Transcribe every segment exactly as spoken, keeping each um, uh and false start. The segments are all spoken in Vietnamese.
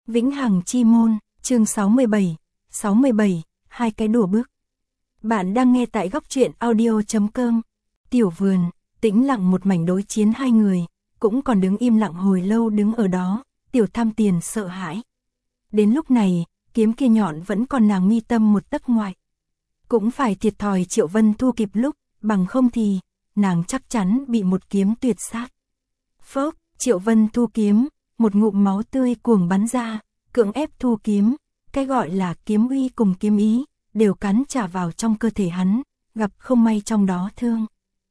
Vĩnh Hằng Chi Môn, chương sáu mươi bảy, sáu mươi bảy, hai cái đùa bước. Bạn đang nghe tại góc truyện audio chấm com. Tiểu vườn, tĩnh lặng một mảnh đối chiến hai người, cũng còn đứng im lặng hồi lâu đứng ở đó, Tiểu Tham Tiền sợ hãi. Đến lúc này, kiếm kia nhọn vẫn còn nàng mi tâm một tấc ngoại. Cũng phải thiệt thòi Triệu Vân thu kịp lúc, bằng không thì, nàng chắc chắn bị một kiếm tuyệt sát. Phốc, Triệu Vân thu kiếm, một ngụm máu tươi cuồng bắn ra, cưỡng ép thu kiếm, cái gọi là kiếm uy cùng kiếm ý, đều cắn trả vào trong cơ thể hắn, gặp không may trong đó thương.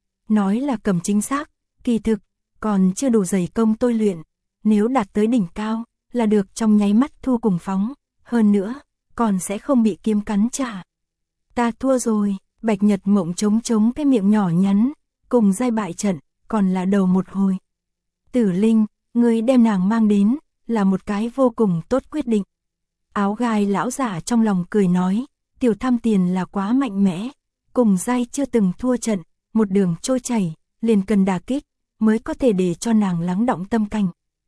Nói là cầm chính xác, kỳ thực, còn chưa đủ dày công tôi luyện, nếu đạt tới đỉnh cao, là được trong nháy mắt thu cùng phóng, hơn nữa, còn sẽ không bị kiếm cắn trả. Ta thua rồi, Bạch Nhật Mộng trống trống cái miệng nhỏ nhắn, cùng giai bại trận, còn là đầu một hồi. Tử Linh, người đem nàng mang đến, là một cái vô cùng tốt quyết định. Áo gai lão giả trong lòng cười nói, Tiểu Tham Tiền là quá mạnh mẽ, cùng giai chưa từng thua trận, một đường trôi chảy, liền cần đả kích, mới có thể để cho nàng lắng động tâm cảnh.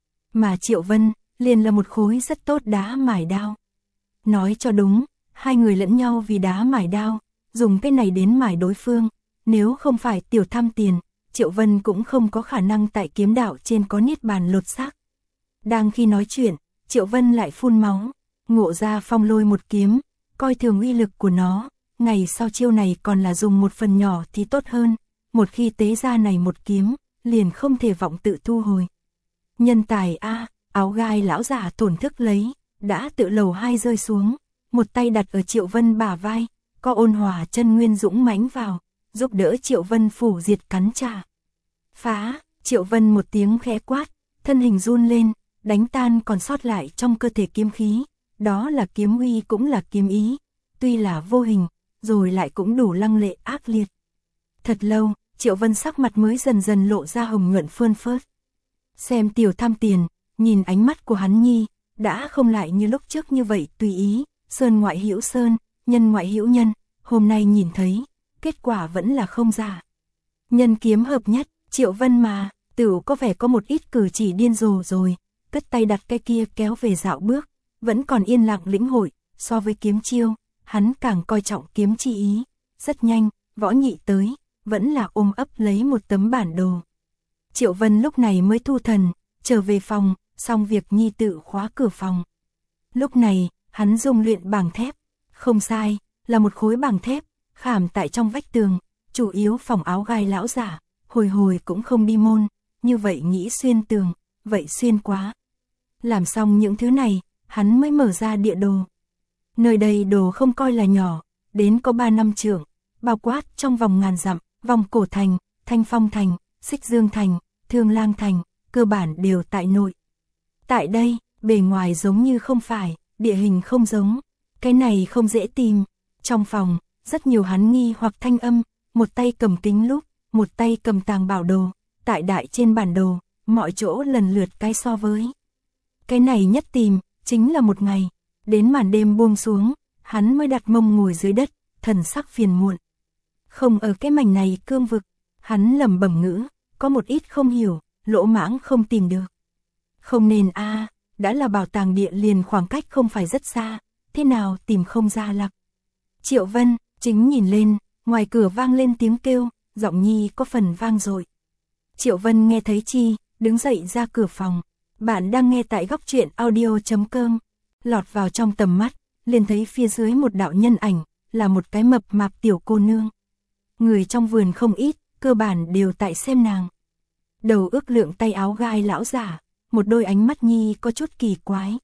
Mà Triệu Vân, liền là một khối rất tốt đá mài đao. Nói cho đúng, hai người lẫn nhau vì đá mài đao, dùng cái này đến mài đối phương, nếu không phải Tiểu Tham Tiền, Triệu Vân cũng không có khả năng tại kiếm đạo trên có niết bàn lột xác. Đang khi nói chuyện, Triệu Vân lại phun máu, ngộ ra phong lôi một kiếm, coi thường uy lực của nó, ngày sau chiêu này còn là dùng một phần nhỏ thì tốt hơn, một khi tế ra này một kiếm, liền không thể vọng tự thu hồi. Nhân tài a, áo gai lão giả thổn thức lấy, đã tự lầu hai rơi xuống, một tay đặt ở Triệu Vân bả vai, có ôn hòa chân nguyên dũng mãnh vào, giúp đỡ Triệu Vân phủ diệt cắn trả. Phá, Triệu Vân một tiếng khẽ quát, thân hình run lên, đánh tan còn sót lại trong cơ thể kiếm khí, đó là kiếm uy cũng là kiếm ý, tuy là vô hình, rồi lại cũng đủ lăng lệ ác liệt. Thật lâu, Triệu Vân sắc mặt mới dần dần lộ ra hồng nhuận phơn phớt. Xem Tiểu Tham Tiền, nhìn ánh mắt của hắn nhi, đã không lại như lúc trước như vậy tùy ý, sơn ngoại hữu sơn, nhân ngoại hữu nhân, hôm nay nhìn thấy, kết quả vẫn là không giả. Nhân kiếm hợp nhất, Triệu Vân mà, tự có vẻ có một ít cử chỉ điên rồ rồi, cất tay đặt cái kia kéo về dạo bước, vẫn còn yên lặng lĩnh hội, so với kiếm chiêu, hắn càng coi trọng kiếm chi ý, rất nhanh, võ nhị tới, vẫn là ôm ấp lấy một tấm bản đồ. Triệu Vân lúc này mới thu thần, trở về phòng, xong việc nhi tự khóa cửa phòng. Lúc này, hắn dùng luyện bảng thép, không sai, là một khối bảng thép, khảm tại trong vách tường, chủ yếu phòng áo gai lão giả, hồi hồi cũng không đi môn, như vậy nghĩ xuyên tường, vậy xuyên quá. Làm xong những thứ này, hắn mới mở ra địa đồ. Nơi đây đồ không coi là nhỏ, đến có ba năm trượng, bao quát trong vòng ngàn dặm, vòng cổ thành, Thanh Phong thành, Xích Dương thành, Thương Lang thành, cơ bản đều tại nội. Tại đây, bề ngoài giống như không phải, địa hình không giống, cái này không dễ tìm. Trong phòng, rất nhiều hắn nghi hoặc thanh âm, một tay cầm kính lúp, một tay cầm tàng bảo đồ, tại đại trên bản đồ, mọi chỗ lần lượt cái so với. Cái này nhất tìm, chính là một ngày, đến màn đêm buông xuống, hắn mới đặt mông ngồi dưới đất, thần sắc phiền muộn. Không ở cái mảnh này cương vực, hắn lẩm bẩm ngữ, có một ít không hiểu, lỗ mãng không tìm được. Không nên a, đã là bảo tàng địa liền khoảng cách không phải rất xa, thế nào tìm không ra lạc. Triệu Vân, chính nhìn lên, ngoài cửa vang lên tiếng kêu, giọng nhi có phần vang dội. Triệu Vân nghe thấy chi, đứng dậy ra cửa phòng. Bạn đang nghe tại góc truyện audio chấm com. Lọt vào trong tầm mắt, liền thấy phía dưới một đạo nhân ảnh, là một cái mập mạp tiểu cô nương. Người trong vườn không ít, cơ bản đều tại xem nàng. Đầu ước lượng tay áo gai lão giả, một đôi ánh mắt nhi có chút kỳ quái.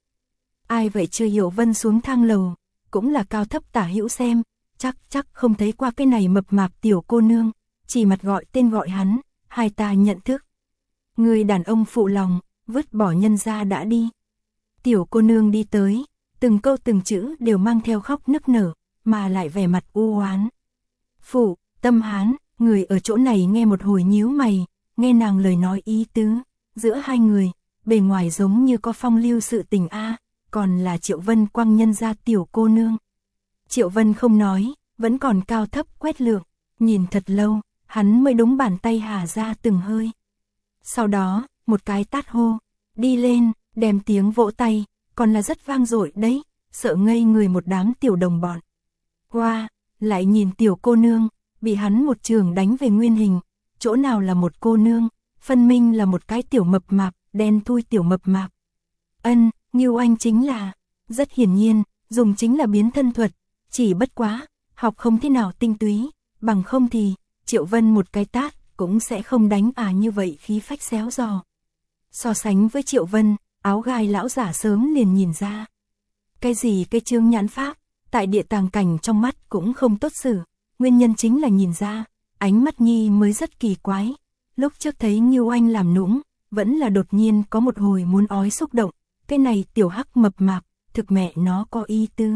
Ai vậy chưa hiểu. Vân xuống thang lầu, cũng là cao thấp tả hữu xem, chắc chắc không thấy qua cái này mập mạp tiểu cô nương, chỉ mặt gọi tên gọi hắn, hai ta nhận thức. Người đàn ông phụ lòng, vứt bỏ nhân ra đã đi. Tiểu cô nương đi tới, từng câu từng chữ đều mang theo khóc nức nở, mà lại vẻ mặt u oán. Phụ, Tâm Hán, người ở chỗ này nghe một hồi nhíu mày, nghe nàng lời nói ý tứ, giữa hai người, bề ngoài giống như có phong lưu sự tình a, còn là Triệu Vân quăng nhân ra tiểu cô nương. Triệu Vân không nói, vẫn còn cao thấp quét lượng, nhìn thật lâu, hắn mới đúng bàn tay hà ra từng hơi. Sau đó, một cái tát hô, đi lên, đem tiếng vỗ tay, còn là rất vang dội đấy, sợ ngây người một đám tiểu đồng bọn. Hoa, wow, lại nhìn tiểu cô nương, bị hắn một trường đánh về nguyên hình, chỗ nào là một cô nương, phân minh là một cái tiểu mập mạp, đen thui tiểu mập mạp. Ân, Ngưu Anh chính là, rất hiển nhiên, dùng chính là biến thân thuật, chỉ bất quá, học không thế nào tinh túy, bằng không thì, Triệu Vân một cái tát, cũng sẽ không đánh à như vậy khí phách xéo giò. So sánh với Triệu Vân, áo gai lão giả sớm liền nhìn ra. Cái gì cái chương nhãn pháp, tại địa tàng cảnh trong mắt cũng không tốt xử, nguyên nhân chính là nhìn ra, ánh mắt nhi mới rất kỳ quái. Lúc trước thấy Ngưu Anh làm nũng, vẫn là đột nhiên có một hồi muốn ói xúc động, cái này tiểu hắc mập mạp, thực mẹ nó có ý tứ.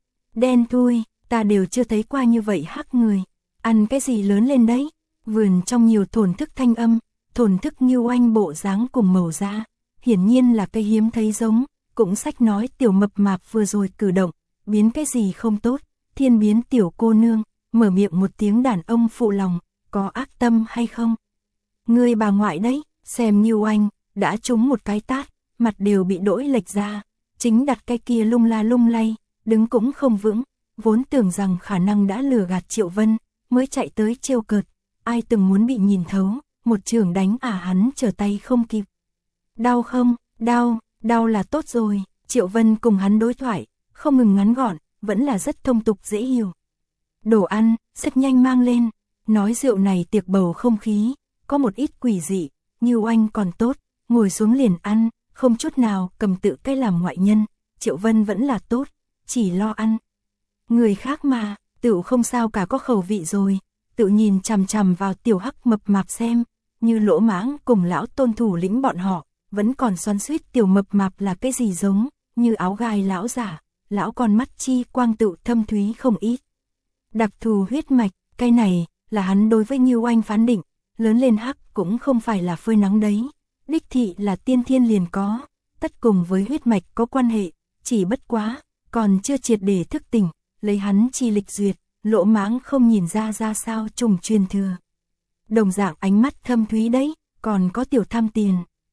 Đen thui, ta đều chưa thấy qua như vậy hắc người, ăn cái gì lớn lên đấy, vườn trong nhiều thổn thức thanh âm, thổn thức Ngưu Anh bộ dáng cùng màu da, hiển nhiên là cái hiếm thấy giống, cũng sách nói tiểu mập mạp vừa rồi cử động, biến cái gì không tốt, thiên biến tiểu cô nương, mở miệng một tiếng đàn ông phụ lòng, có ác tâm hay không? Người bà ngoại đấy, xem Ngưu Anh, đã trúng một cái tát, mặt đều bị đỗi lệch ra, chính đặt cái kia lung la lung lay, đứng cũng không vững, vốn tưởng rằng khả năng đã lừa gạt Triệu Vân, mới chạy tới trêu cợt, ai từng muốn bị nhìn thấu, một trường đánh à hắn trở tay không kịp. Đau không, đau, đau là tốt rồi, Triệu Vân cùng hắn đối thoại, không ngừng ngắn gọn, vẫn là rất thông tục dễ hiểu. Đồ ăn, rất nhanh mang lên, nói rượu này tiệc bầu không khí, có một ít quỷ dị, Ngưu Anh còn tốt, ngồi xuống liền ăn, không chút nào cầm tự cái làm ngoại nhân, Triệu Vân vẫn là tốt, chỉ lo ăn. Người khác mà, tự không sao cả có khẩu vị rồi, tự nhìn chằm chằm vào tiểu hắc mập mạp xem, như Lỗ Mãng cùng lão tôn thủ lĩnh bọn họ, vẫn còn xoắn xuýt tiểu mập mạp là cái gì giống, như áo gai lão giả, lão con mắt chi quang tự thâm thúy không ít. Đặc thù huyết mạch, cái này, là hắn đối với Ngưu Anh phán định, lớn lên hắc cũng không phải là phơi nắng đấy, đích thị là tiên thiên liền có, tất cùng với huyết mạch có quan hệ, chỉ bất quá, còn chưa triệt để thức tỉnh, lấy hắn chi lịch duyệt, Lỗ Mãng không nhìn ra ra sao trùng truyền thừa. Đồng dạng ánh mắt thâm thúy đấy, còn có tiểu tham tiền.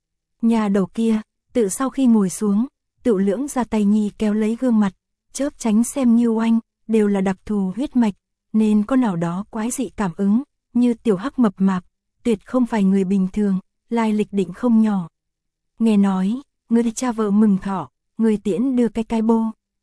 Nhà đầu kia, tự sau khi ngồi xuống, tự lưỡng ra tay nhi kéo lấy gương mặt, chớp tránh xem Ngưu Anh, đều là đặc thù huyết mạch, nên có nào đó quái dị cảm ứng, như tiểu hắc mập mạp, tuyệt không phải người bình thường, lai lịch định không nhỏ. Nghe nói, người cha vợ mừng thọ, người tiễn đưa cái cái bô.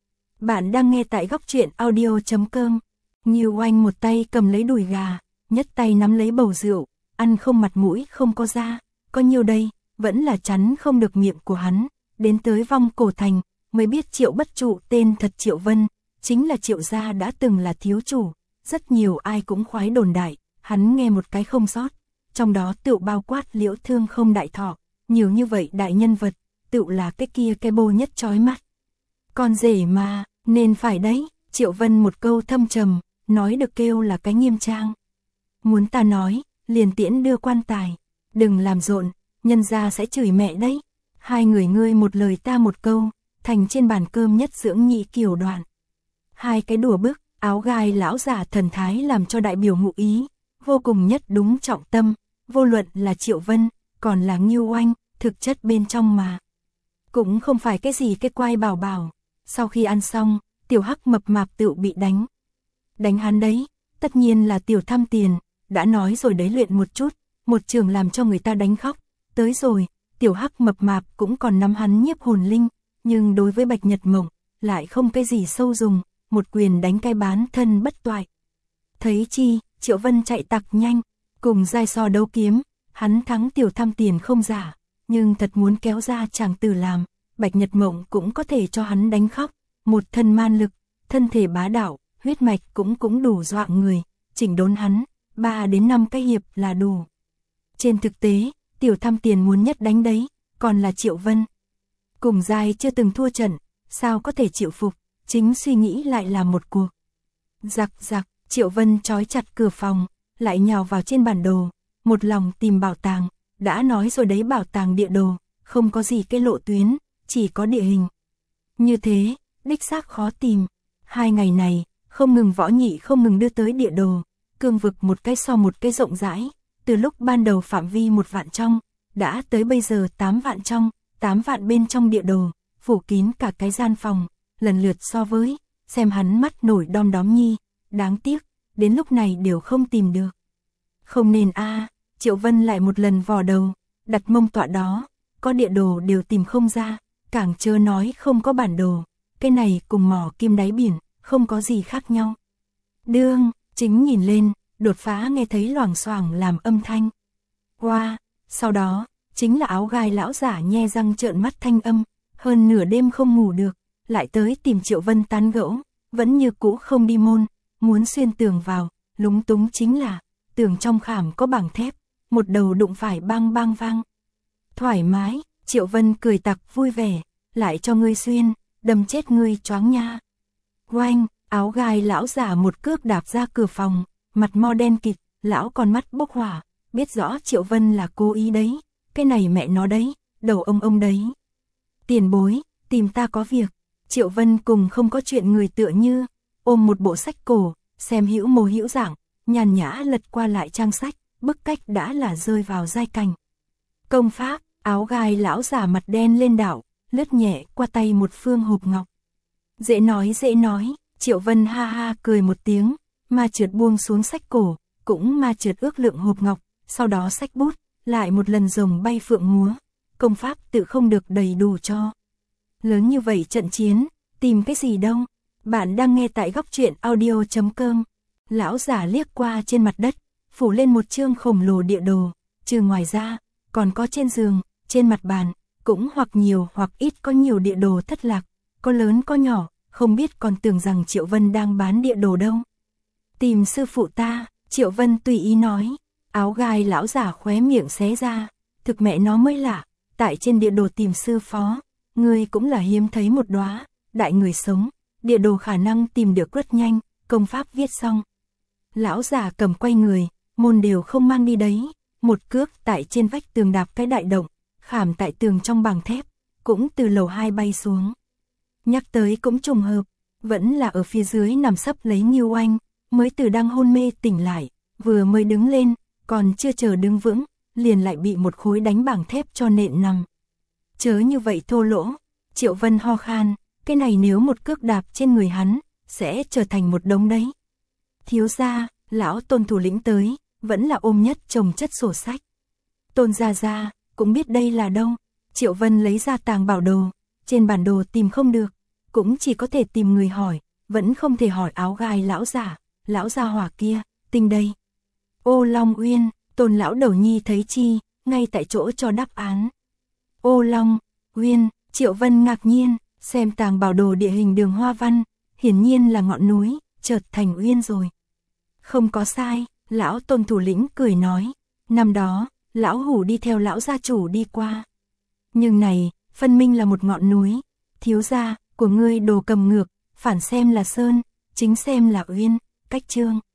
Bạn đang nghe tại góc truyện audio chấm com. Ngưu Anh một tay cầm lấy đùi gà, nhất tay nắm lấy bầu rượu, ăn không mặt mũi không có da, có nhiêu đây, vẫn là chắn không được miệng của hắn, đến tới vong cổ thành, mới biết Triệu bất trụ tên thật Triệu Vân, chính là Triệu gia đã từng là thiếu chủ, rất nhiều ai cũng khoái đồn đại, hắn nghe một cái không sót, trong đó tựu bao quát Liễu Thương không đại thọ, nhiều như vậy đại nhân vật, tựu là cái kia cái bô nhất chói mắt. Con rể mà, nên phải đấy, Triệu Vân một câu thâm trầm, nói được kêu là cái nghiêm trang. Muốn ta nói, liền tiễn đưa quan tài, đừng làm rộn, nhân gia sẽ chửi mẹ đấy. Hai người ngươi một lời ta một câu, thành trên bàn cơm nhất dưỡng nhị kiểu đoạn. Hai cái đùa bức, áo gai lão giả thần thái làm cho đại biểu ngụ ý, vô cùng nhất đúng trọng tâm, vô luận là Triệu Vân, còn là Ngưu Anh, thực chất bên trong mà. Cũng không phải cái gì cái quai bảo bảo, sau khi ăn xong, tiểu hắc mập mạp tự bị đánh. Đánh hắn đấy, tất nhiên là tiểu tham tiền, đã nói rồi đấy luyện một chút, một trường làm cho người ta đánh khóc, tới rồi, tiểu hắc mập mạp cũng còn nắm hắn nhiếp hồn linh, nhưng đối với Bạch Nhật Mộng, lại không cái gì sâu dùng, một quyền đánh cái bán thân bất toại. Thấy chi, Triệu Vân chạy tặc nhanh, cùng giai so đấu kiếm, hắn thắng tiểu tham tiền không giả, nhưng thật muốn kéo ra chàng tử làm, Bạch Nhật Mộng cũng có thể cho hắn đánh khóc, một thân man lực, thân thể bá đạo, huyết mạch cũng cũng đủ dọa người, chỉnh đốn hắn, ba đến năm cái hiệp là đủ. Trên thực tế, tiểu tham tiền muốn nhất đánh đấy, còn là Triệu Vân. Cùng giai chưa từng thua trận, sao có thể chịu phục, chính suy nghĩ lại là một cuộc. Giặc giặc, Triệu Vân trói chặt cửa phòng, lại nhào vào trên bản đồ, một lòng tìm bảo tàng, đã nói rồi đấy bảo tàng địa đồ, không có gì cái lộ tuyến, chỉ có địa hình. Như thế, đích xác khó tìm. Hai ngày này, không ngừng võ nhị không ngừng đưa tới địa đồ, cương vực một cái so một cái rộng rãi, từ lúc ban đầu phạm vi một vạn trong, đã tới bây giờ tám vạn trong, tám vạn bên trong địa đồ, phủ kín cả cái gian phòng, lần lượt so với, xem hắn mắt nổi đom đóm nhi, đáng tiếc, đến lúc này đều không tìm được. Không nên a, à, Triệu Vân lại một lần vò đầu, đặt mông tọa đó, có địa đồ đều tìm không ra, càng chớ nói không có bản đồ, cái này cùng mỏ kim đáy biển, không có gì khác nhau. Đương, chính nhìn lên, đột phá nghe thấy loảng xoảng làm âm thanh. Wow, sau đó, chính là áo gai lão giả nhe răng trợn mắt thanh âm, hơn nửa đêm không ngủ được, lại tới tìm Triệu Vân tán gẫu, vẫn như cũ không đi môn, muốn xuyên tường vào, lúng túng chính là, tường trong khảm có bảng thép, một đầu đụng phải bang bang vang. Thoải mái, Triệu Vân cười tặc vui vẻ, lại cho ngươi xuyên, đâm chết ngươi choáng nha. Oanh, áo gai lão giả một cước đạp ra cửa phòng, mặt mo đen kịt, lão con mắt bốc hỏa, biết rõ Triệu Vân là cố ý đấy, cái này mẹ nó đấy, đầu ông ông đấy. Tiền bối, tìm ta có việc. Triệu Vân cùng không có chuyện người tựa như, ôm một bộ sách cổ, xem hữu mô hữu dạng, nhàn nhã lật qua lại trang sách, bức cách đã là rơi vào giai cảnh. Công pháp, áo gai lão giả mặt đen lên đảo, lướt nhẹ qua tay một phương hộp ngọc. Dễ nói dễ nói, Triệu Vân ha ha cười một tiếng, ma trượt buông xuống sách cổ, cũng ma trượt ước lượng hộp ngọc, sau đó sách bút, lại một lần rồng bay phượng múa, công pháp tự không được đầy đủ cho. Lớn như vậy trận chiến, tìm cái gì đâu, bạn đang nghe tại góc truyện audio chấm com. Lão giả liếc qua trên mặt đất, phủ lên một chương khổng lồ địa đồ, trừ ngoài ra, còn có trên giường, trên mặt bàn, cũng hoặc nhiều hoặc ít có nhiều địa đồ thất lạc, có lớn có nhỏ, không biết còn tưởng rằng Triệu Vân đang bán địa đồ đâu. Tìm sư phụ ta, Triệu Vân tùy ý nói, áo gai lão giả khóe miệng xé ra, thực mẹ nó mới lạ, tại trên địa đồ tìm sư phó, ngươi cũng là hiếm thấy một đóa, đại người sống, địa đồ khả năng tìm được rất nhanh, công pháp viết xong. Lão giả cầm quay người, môn đều không mang đi đấy, một cước tại trên vách tường đạp cái đại động, khảm tại tường trong bằng thép, cũng từ lầu hai bay xuống. Nhắc tới cũng trùng hợp, vẫn là ở phía dưới nằm sấp lấy Nghiêu Oanh, mới từ đang hôn mê tỉnh lại, vừa mới đứng lên, còn chưa chờ đứng vững, liền lại bị một khối đánh bảng thép cho nện nằm. Chớ như vậy thô lỗ, Triệu Vân ho khan, cái này nếu một cước đạp trên người hắn, sẽ trở thành một đống đấy. Thiếu gia, lão Tôn thủ lĩnh tới, vẫn là ôm nhất chồng chất sổ sách. Tôn gia gia, cũng biết đây là đâu, Triệu Vân lấy ra tàng bảo đồ, trên bản đồ tìm không được, cũng chỉ có thể tìm người hỏi, vẫn không thể hỏi áo gai lão giả, lão gia hỏa kia, tinh đây. Ô Long Uyên, Tôn lão đầu nhi thấy chi, ngay tại chỗ cho đáp án. Ô Long Uyên, Triệu Vân ngạc nhiên, xem tàng bảo đồ địa hình đường hoa văn, hiển nhiên là ngọn núi, chợt thành uyên rồi. Không có sai, lão Tôn thủ lĩnh cười nói, năm đó, lão hủ đi theo lão gia chủ đi qua. Nhưng này, phân minh là một ngọn núi, thiếu gia, của ngươi đồ cầm ngược, phản xem là sơn, chính xem là uyên, cách chương.